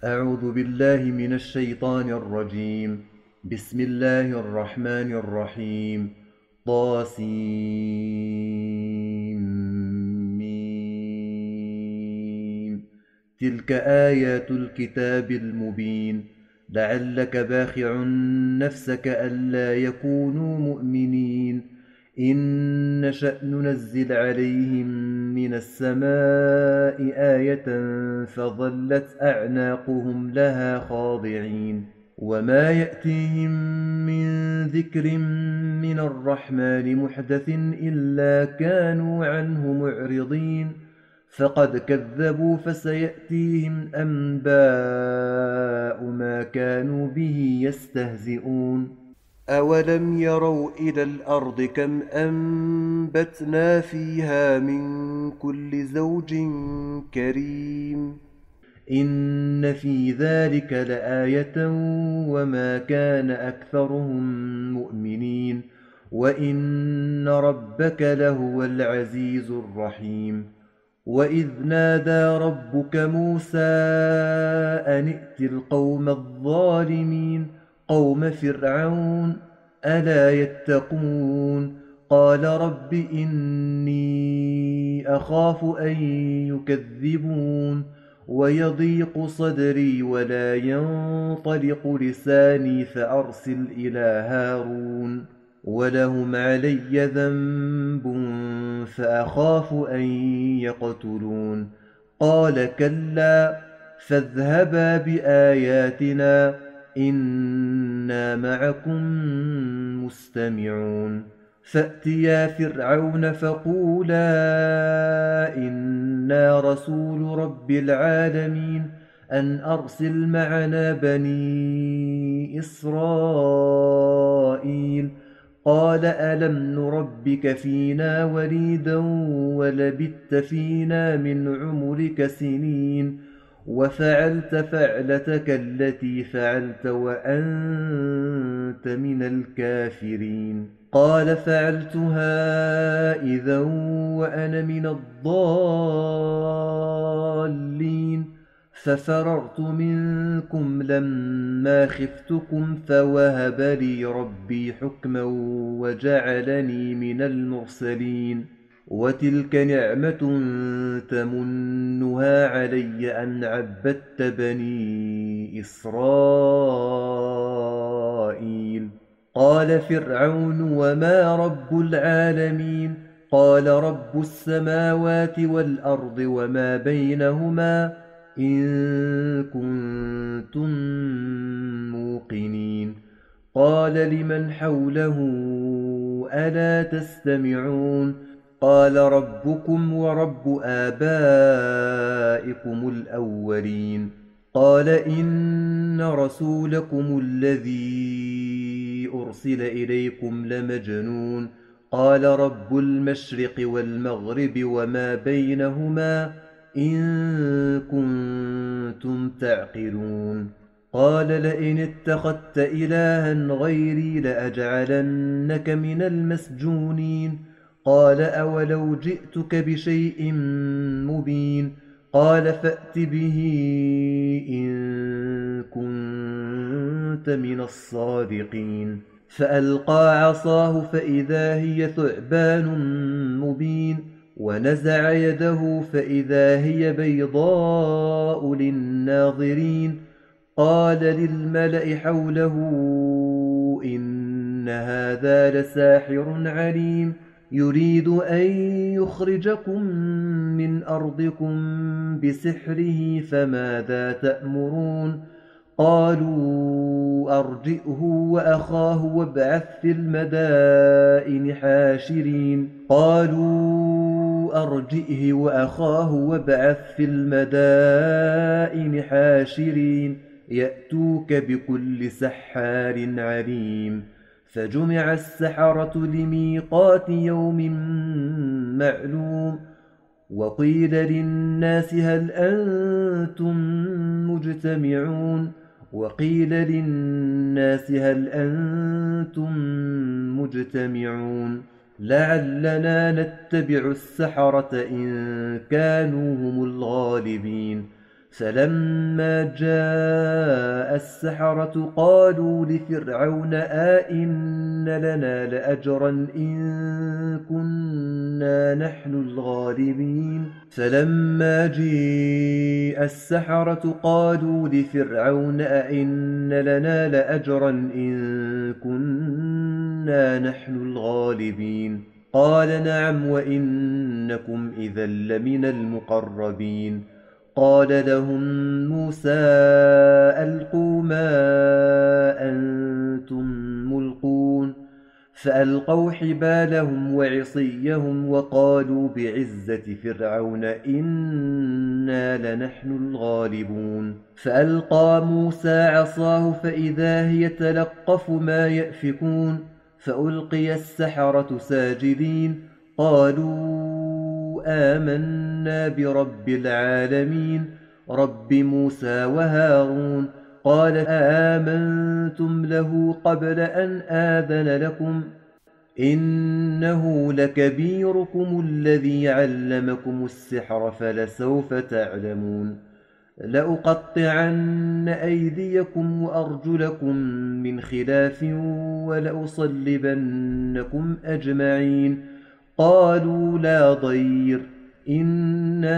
أعوذ بالله من الشيطان الرجيم. بسم الله الرحمن الرحيم. طاسيم. تلك آيات الكتاب المبين. لعلك باخع نفسك ألا يكونوا مؤمنين إن نشأ ننزل عليهم من السماء آية فظلت أعناقهم لها خاضعين وما يأتيهم من ذكر من الرحمن محدث إلا كانوا عنه معرضين فقد كذبوا فسيأتيهم أنباء ما كانوا به يستهزئون أولم يروا إلى الأرض كم أنبتنا فيها من كل زوج كريم إن في ذلك لآية وما كان أكثرهم مؤمنين وإن ربك لهو العزيز الرحيم وإذ نادى ربك موسى أن ائت القوم الظالمين قوم فرعون ألا يتقون قال رب إني أخاف أن يكذبون ويضيق صدري ولا ينطلق لساني فأرسل إلى هارون ولهم علي ذنب فأخاف أن يقتلون قال كلا فاذهبا بآياتنا إنا معكم مستمعون فأتيا فرعون فقولا إنا رسول رب العالمين أن أرسل معنا بني إسرائيل قال ألم نربك فينا وليدا ولبثت فينا من عمرك سنين وفعلت فعلتك التي فعلت وأنت من الكافرين قال فعلتها إذا وأنا من الضالين ففررت منكم لما خفتكم فوهب لي ربي حكما وجعلني من المرسلين وتلك نعمة تمنها علي أن عبدت بني إسرائيل قال فرعون وما رب العالمين قال رب السماوات والأرض وما بينهما إن كنتم موقنين قال لمن حوله ألا تستمعون قال ربكم ورب آبائكم الأولين قال إن رسولكم الذي أرسل إليكم لمجنون قال رب المشرق والمغرب وما بينهما إن كنتم تعقلون قال لئن اتخذت إلها غيري لأجعلنك من المسجونين قال أولو جئتك بشيء مبين قال فأت به إن كنت من الصادقين فألقى عصاه فإذا هي ثعبان مبين ونزع يده فإذا هي بيضاء للناظرين قال للملأ حوله إن هذا لساحر عليم يريد أن يخرجكم من أرضكم بسحره فماذا تأمرون قالوا أرجئه وأخاه وابعث في المدائن حاشرين قالوا أرجئه وأخاه وابعث في المدائن حاشرين يأتوك بكل سحار عليم فجمع السحرة لميقات يوم معلوم وقيل للناس هل أنتم مجتمعون وقيل للناس هل أنتم مجتمعون لعلنا نتبع السحرة إن كانوا هم الغالبين فلما جاء السحرة قالوا لفرعون آئن لنا لأجرا إن كنا نحن الغالبين فلما جاء السحرة قالوا لفرعون أئن لنا لأجرا إن كنا نحن الغالبين قال نعم وإنكم إذا لمن المقربين قال لهم موسى ألقوا ما أنتم ملقون فألقوا حبالهم وعصيهم وقالوا بعزة فرعون إنا لنحن الغالبون فألقى موسى عصاه فإذا هي تلقف ما يأفكون فألقي السحرة ساجدين قالوا آمنا برب العالمين رب موسى وهارون قال آمنتم له قبل أن آذن لكم إنه لكبيركم الذي علمكم السحر فلسوف تعلمون لأقطعن أيديكم وأرجلكم من خلاف ولأصلبنكم أجمعين قالوا لا ضير إنا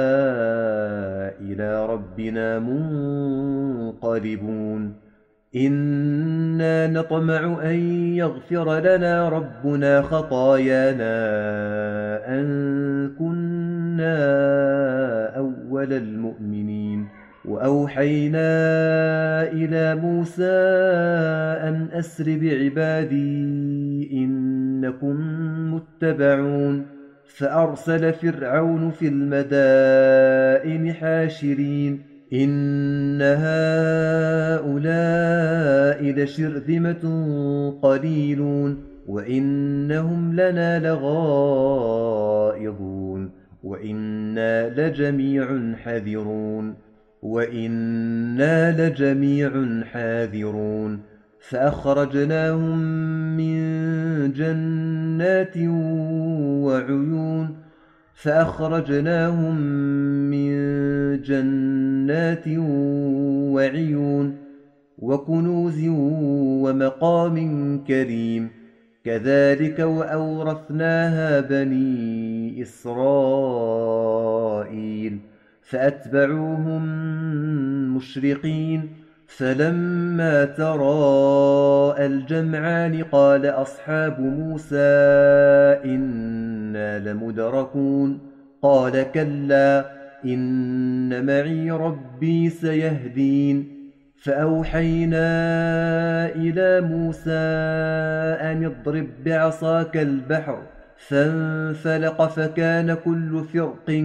إلى ربنا منقلبون إنا نطمع أن يغفر لنا ربنا خطايانا أن كنا أول المؤمنين وأوحينا إلى موسى أن أسر بعبادي إنكم متبعون فأرسل فرعون في المدائن حاشرين إن هؤلاء لشرذمة قليلون وإنهم لنا لغائظون وإنا لجميع حاذرون فأخرجناهم من جنات وعيون وكنوز ومقام كريم كذلك وأورثناها بني إسرائيل فأتبعوهم مشرقين فلما تراءى الجمعان قال أصحاب موسى إنا لمدركون قال كلا إن معي ربي سيهدين فأوحينا إلى موسى أن اضرب بعصاك البحر فانفلق فكان كل فرق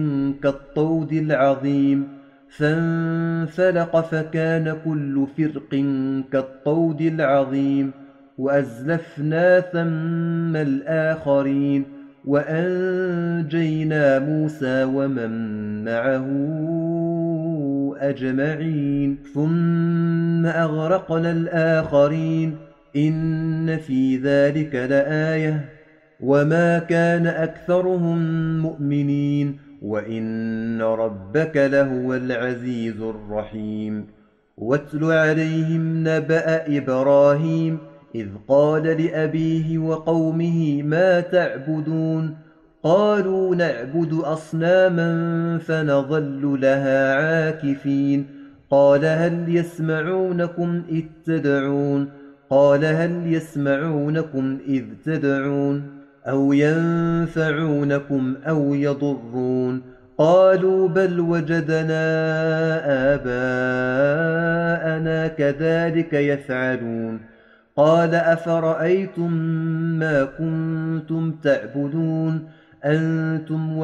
كالطود العظيم وأزلفنا ثم الآخرين وأنجينا موسى ومن معه أجمعين ثم أغرقنا الآخرين إن في ذلك لآية وما كان أكثرهم مؤمنين وإن ربك لهو العزيز الرحيم واتل عليهم نبأ إبراهيم إذ قال لأبيه وقومه ما تعبدون قالوا نعبد أصناما فنظل لها عاكفين قال هل يسمعونكم إذ تدعون أو ينفعونكم أو يضرون قالوا بل وجدنا آباءنا كذلك يفعلون قال أفرأيتم ما كنتم تعبدون أنتم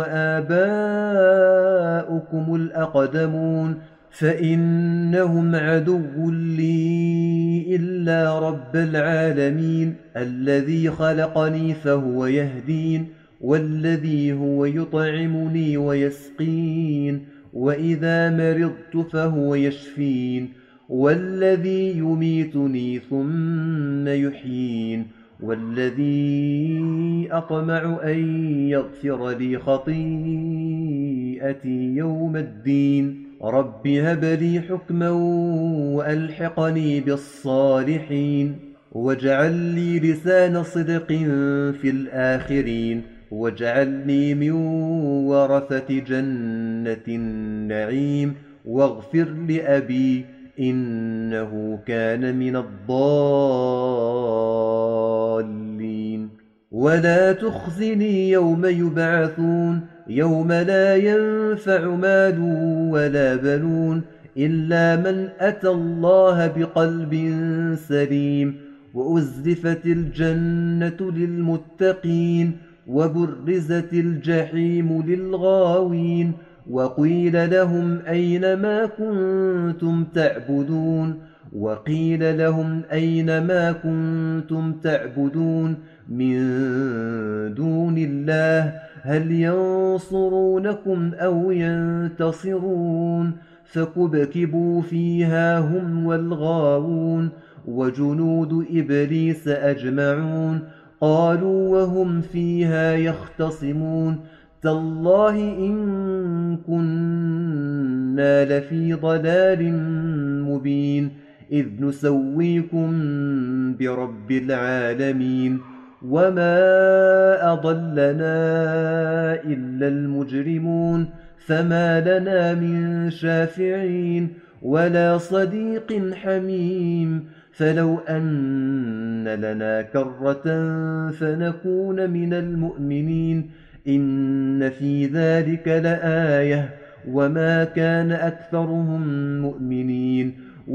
وآباؤكم الأقدمون فإنهم عدو لي إلا رب العالمين الذي خلقني فهو يهدين والذي هو يطعمني ويسقين وإذا مرضت فهو يشفين والذي يميتني ثم يحيين والذي أطمع أن يغفر لي خطيئتي يوم الدين رب هب لي حكما وألحقني بالصالحين واجعل لي لسان صدق في الآخرين واجعلني من ورثة جنة النعيم واغفر لأبي إنه كان من الضالين ولا تخزني يوم يبعثون يوم لا ينفع مال ولا بنون إلا من أتى الله بقلب سليم وأزلفت الجنة للمتقين وبرزت الجحيم للغاوين وقيل لهم أين ما كنتم تعبدون وقيل لهم أين ما كنتم تعبدون من دون الله هل ينصرونكم أو ينتصرون فكبكبوا فيها هم والغاوون وجنود إبليس أجمعون قالوا وهم فيها يختصمون تالله إن كنا لفي ضلال مبين إذ نسويكم برب العالمين وما أضلنا إلا المجرمون فما لنا من شافعين ولا صديق حميم فلو أن لنا كرة فنكون من المؤمنين إن في ذلك لآية وما كان أكثرهم مؤمنين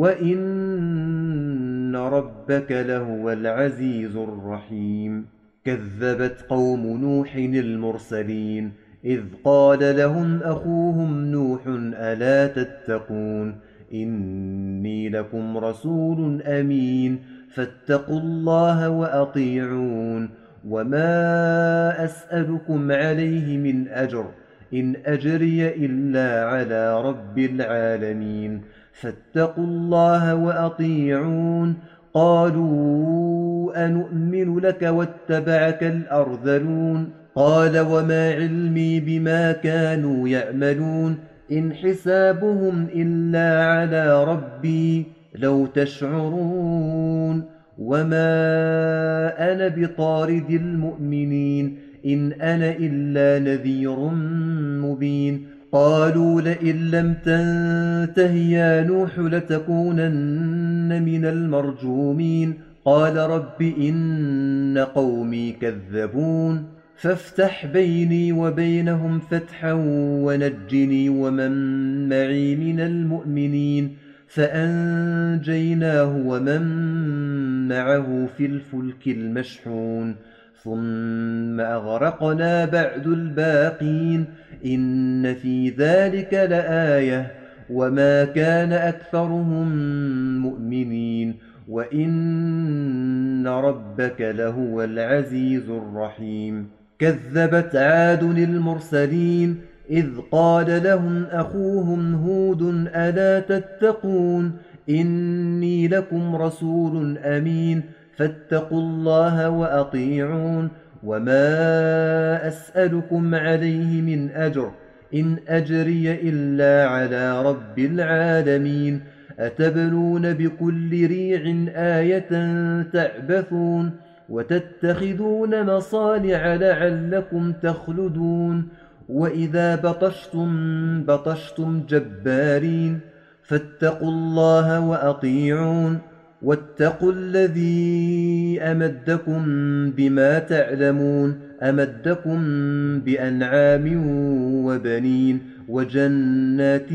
وإن ربك لهو العزيز الرحيم كذبت قوم نوح المرسلين إذ قال لهم أخوهم نوح ألا تتقون إني لكم رسول أمين فاتقوا الله وأطيعون وما أسألكم عليه من أجر إن أجري إلا على رب العالمين فاتقوا الله وأطيعون قالوا أنؤمن لك واتبعك الأرذلون قال وما علمي بما كانوا يعملون إن حسابهم إلا على ربي لو تشعرون وما أنا بطارد المؤمنين إن أنا إلا نذير مبين قالوا لئن لم تنته يا نوح لتكونن من المرجومين قال رب إن قومي كذبون فافتح بيني وبينهم فتحا ونجني ومن معي من المؤمنين فأنجيناه ومن معه في الفلك المشحون ثم أغرقنا بعد الباقين إن في ذلك لآية وما كان أكثرهم مؤمنين وإن ربك لهو العزيز الرحيم كذبت عاد المرسلين إذ قال لهم أخوهم هود ألا تتقون إني لكم رسول أمين فاتقوا الله وأطيعون وما أسألكم عليه من أجر إن أجري إلا على رب العالمين أتبنون بكل ريع آية تعبثون وتتخذون مصانع لعلكم تخلدون وإذا بطشتم جبارين فاتقوا الله وأطيعون واتقوا الذي أمدكم بما تعلمون أمدكم بأنعام وبنين وجنات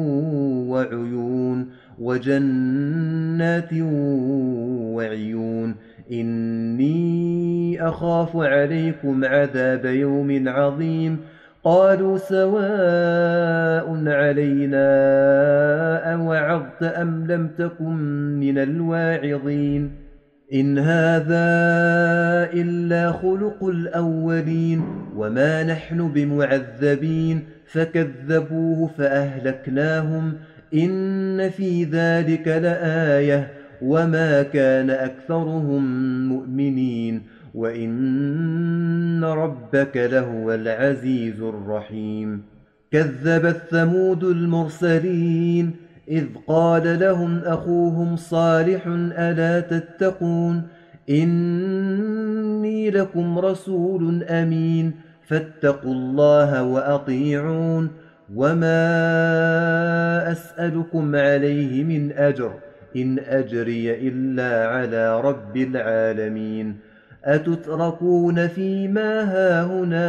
وعيون وجنات وعيون إني أخاف عليكم عذاب يوم عظيم قالوا سواء علينا أوعظت أم لم تكن من الواعظين إن هذا إلا خلق الأولين وما نحن بمعذبين فكذبوه فأهلكناهم إن في ذلك لآية وما كان أكثرهم مؤمنين وإن ربك لهو العزيز الرحيم كذبت ثمود المرسلين إذ قال لهم أخوهم صالح ألا تتقون إني لكم رسول أمين فاتقوا الله وأطيعون وما أسألكم عليه من أجر إن أجري إلا على رب العالمين أتتركون فيما هاهنا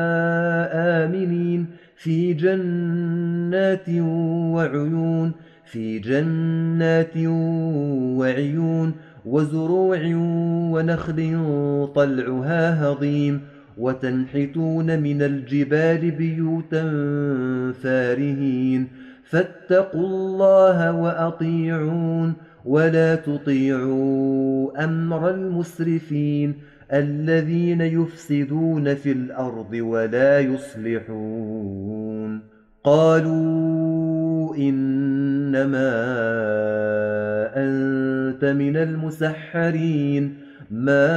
آمنين في جنات وعيون في جنات وعيون وزروع ونخل طلعها هضيم وتنحتون من الجبال بيوتا فارهين فاتقوا الله وأطيعون ولا تطيعوا أمر المسرفين الذين يفسدون في الأرض ولا يصلحون قالوا إنما أنت من المسحرين ما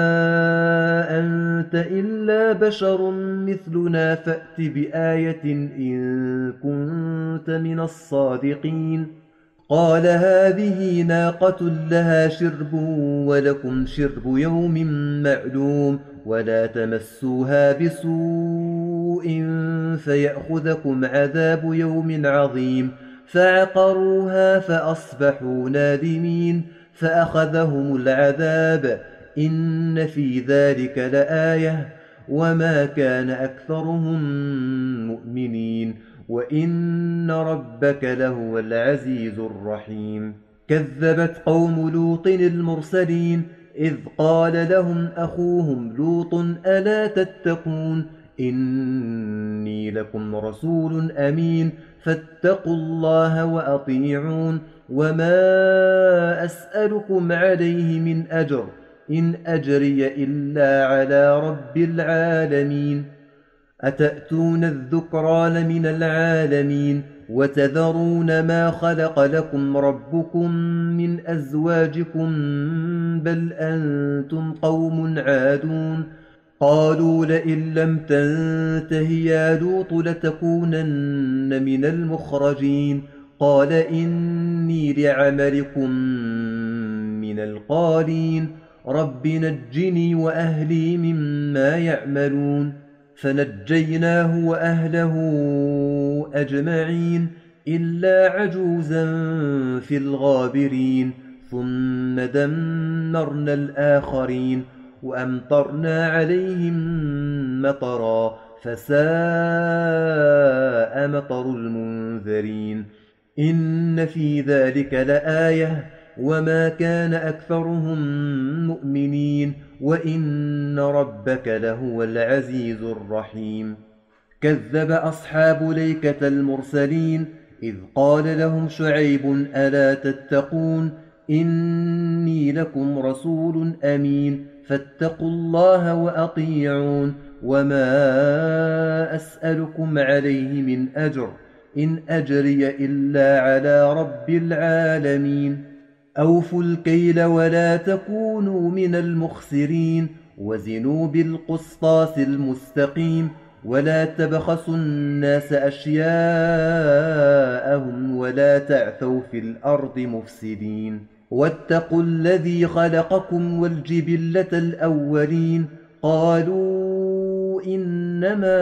أنت إلا بشر مثلنا فأت بآية إن كنت من الصادقين قال هذه ناقة لها شرب ولكم شرب يوم معلوم ولا تمسوها بسوء فيأخذكم عذاب يوم عظيم فعقروها فأصبحوا نادمين فأخذهم العذاب إن في ذلك لآية وما كان أكثرهم مؤمنين وإن ربك لهو العزيز الرحيم كذبت قوم لوط المرسلين إذ قال لهم أخوهم لوط ألا تتقون إني لكم رسول أمين فاتقوا الله وأطيعون وما أسألكم عليه من أجر إن أجري إلا على رب العالمين أتأتون الذكران من العالمين وتذرون ما خلق لكم ربكم من أزواجكم بل أنتم قوم عادون قالوا لئن لم تنته يا لوط لتكونن من المخرجين قال إني لعملكم من القالين رب نجني وأهلي مما يعملون فنجيناه وأهله أجمعين إلا عجوزا في الغابرين ثم دمرنا الآخرين وأمطرنا عليهم مطرا فساء مطر المنذرين إن في ذلك لآية وما كان أكثرهم مؤمنين وإن ربك لهو العزيز الرحيم كذب أصحاب ليكة المرسلين إذ قال لهم شعيب ألا تتقون إني لكم رسول أمين فاتقوا الله وأطيعون وما أسألكم عليه من أجر إن أجري إلا على رب العالمين أوفوا الكيل ولا تكونوا من المخسرين وزنوا بالقسطاس المستقيم ولا تبخسوا الناس أشياءهم ولا تعثوا في الأرض مفسدين واتقوا الذي خلقكم والجبلة الأولين قالوا إنما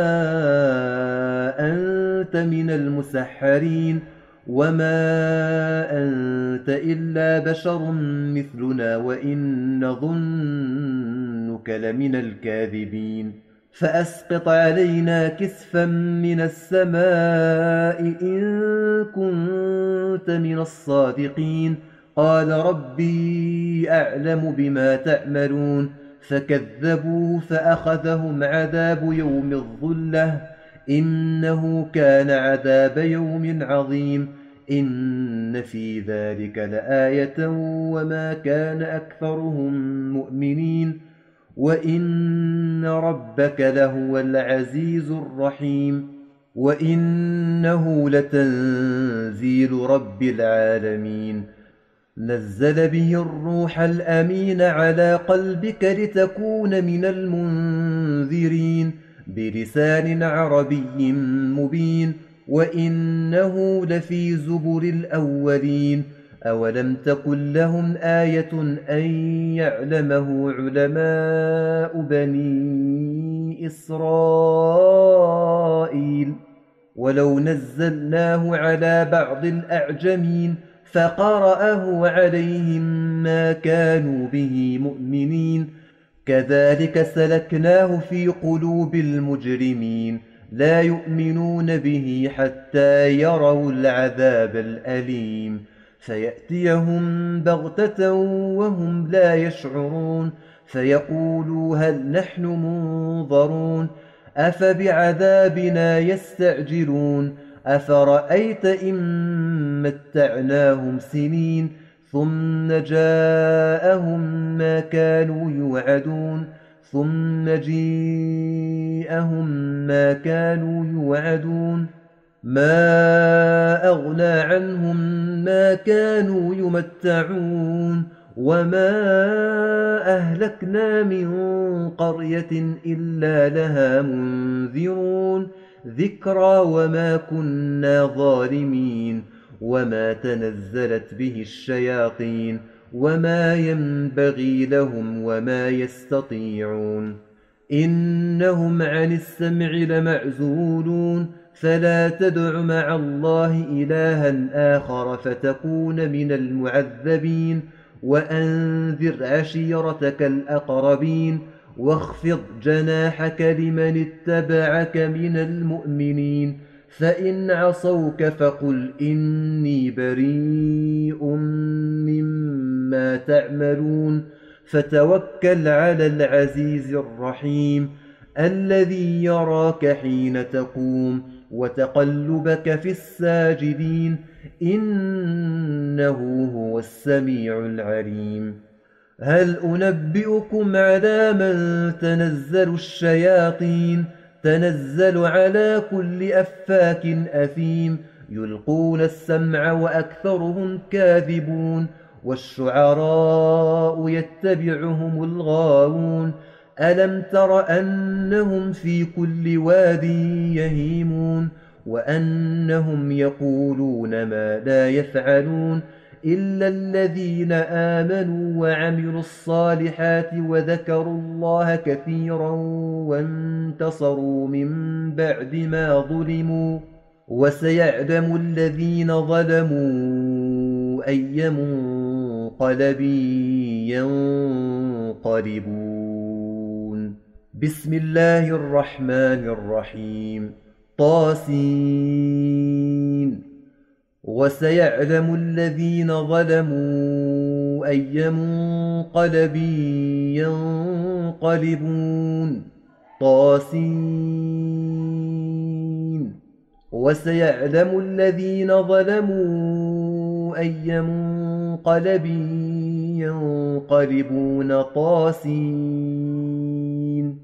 أنت من المسحرين وما أنت إلا بشر مثلنا وإن نظنك لمن الكاذبين فأسقط علينا كسفا من السماء إن كنت من الصادقين قال ربي أعلم بما تعملون فكذبوه فأخذهم عذاب يوم الظلة إنه كان عذاب يوم عظيم إن في ذلك لآية وما كان أكثرهم مؤمنين وإن ربك لهو العزيز الرحيم وإنه لتنزيل رب العالمين نزل به الروح الأمين على قلبك لتكون من المنذرين بلسان عربي مبين وإنه لفي زبر الأولين أولم تكن لهم آية أن يعلمه علماء بني إسرائيل ولو نزلناه على بعض الأعجمين فقرأه عليهم ما كانوا به مؤمنين كذلك سلكناه في قلوب المجرمين لا يؤمنون به حتى يروا العذاب الأليم فيأتيهم بغتة وهم لا يشعرون فيقولوا هل نحن منظرون أفبعذابنا يستعجلون أفرأيت إن متعناهم سنين ثم جاءهم ما كانوا يوعدون ما أغنى عنهم ما كانوا يمتعون وما أهلكنا من قرية إلا لها منذرون ذكرى وما كنا ظالمين وما تنزلت به الشياطين وما ينبغي لهم وما يستطيعون إنهم عن السمع لمعزولون فلا تدع مع الله إلها آخر فتكون من المعذبين وأنذر عشيرتك الأقربين واخفض جناحك لمن اتبعك من المؤمنين فإن عصوك فقل إني بريء مما تعملون فتوكل على العزيز الرحيم الذي يراك حين تقوم وتقلبك في الساجدين إنه هو السميع العليم هل أنبئكم على من تنزل الشياطين تنزل على كل أفاك أثيم يلقون السمع وأكثرهم كاذبون والشعراء يتبعهم الغاوون ألم تر أنهم في كل واد يهيمون وأنهم يقولون ما لا يفعلون إلا الذين آمنوا وعملوا الصالحات وذكروا الله كثيرا وانتصروا من بعد ما ظلموا وسيعلم الذين ظلموا أي منقلب ينقلبون بسم الله الرحمن الرحيم طاسين وسيعلم الذين ظلموا أي منقلب ينقلبون طاسين وسيعلم الذين ظلموا أي منقلب ينقلبون طاسين